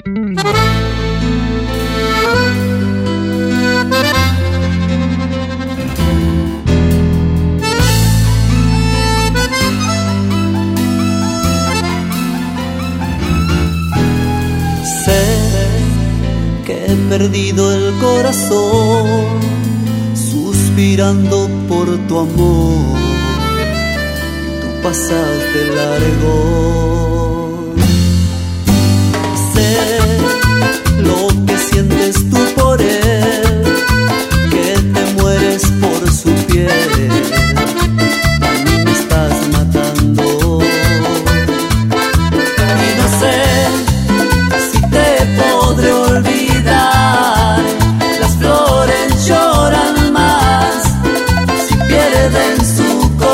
Que he perdido el corazón suspirando por tu amor y tú pasas de largo. Sé lo que sientes tú por él, que te mueres por su piel, a mí me estás matando. Y no sé si te podré olvidar. Las flores lloran más si pierden su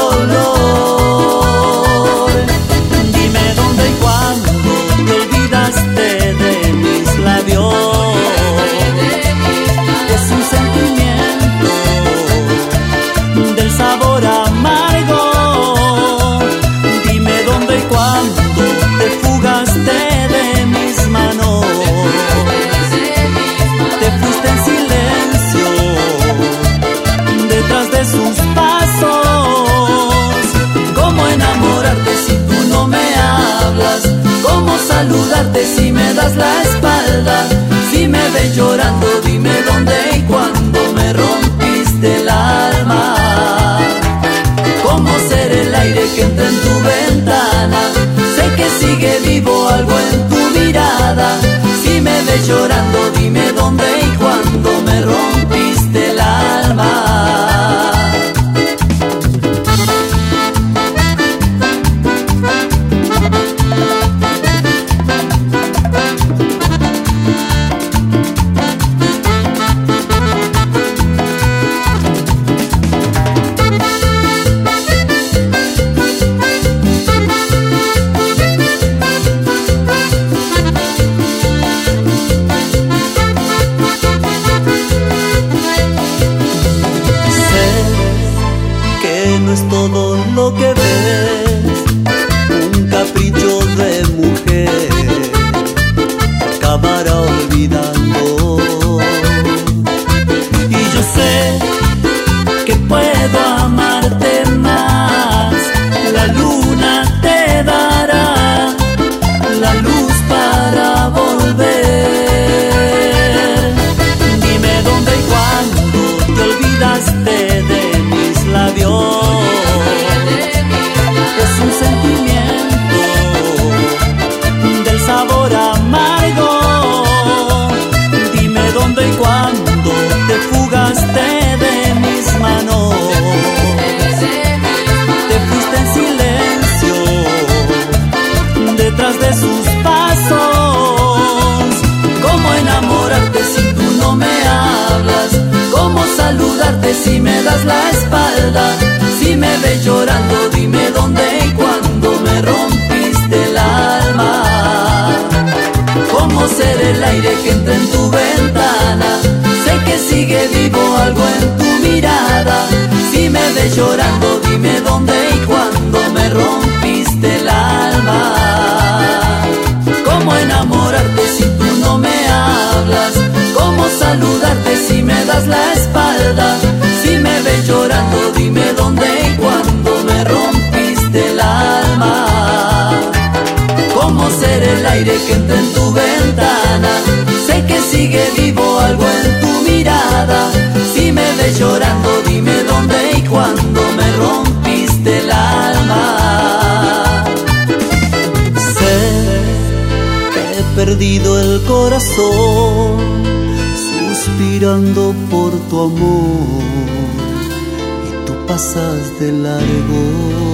color. Dime dónde y cuándo te olvidaste de mis labios. Es un sentimiento del sabor amargo. Dime dónde y cuándo te fugaste de mis manos. Te fuiste en silencio detrás de sus pasos. ¿Cómo enamorarte si tú no me hablas? ¿Cómo saludarte si me das la espalda? Si me ves llorando, dime dónde y cuándo me rompiste el alma. ¿Cómo ser el aire que entra en tu ventana? Sé que sigue vivo algo en tu mirada. Si me ves llorando, dime dónde y cuándo me rompiste el alma. No es todo lo que ves, un capricho de mujer te acabará olvidando. Y yo sé que puedo amarte más, la luna te dará la luz para volver. Dime dónde y cuándo te olvidaste de mis labios. Es un sentimiento del sabor amargo. Dime dónde y cuándo te fugaste de mis manos. Te fuiste en silencio detrás de sus pasos. ¿Cómo enamorarte si tú no me hablas? ¿Cómo saludarte si me das la espalda? Si me ves llorando, dime dónde y cuándo me rompiste el alma. ¿Cómo ser el aire que entra en tu ventana? Sé que sigue vivo algo en tu mirada. Si me ves llorando, dime dónde y cuándo me rompiste el alma. ¿Cómo enamorarte si tú no me hablas? ¿Cómo saludarte si me das la espalda? Si me ves llorando, dime dónde y cuándo me rompiste el alma. ¿Cómo ser el aire que entra en tu ventana? Sé que sigue vivo algo en tu mirada. Si me ves llorando, dime dónde y cuándo me rompiste el alma. Sé que he perdido el corazón suspirando por tu amor, y tú pasas de largo.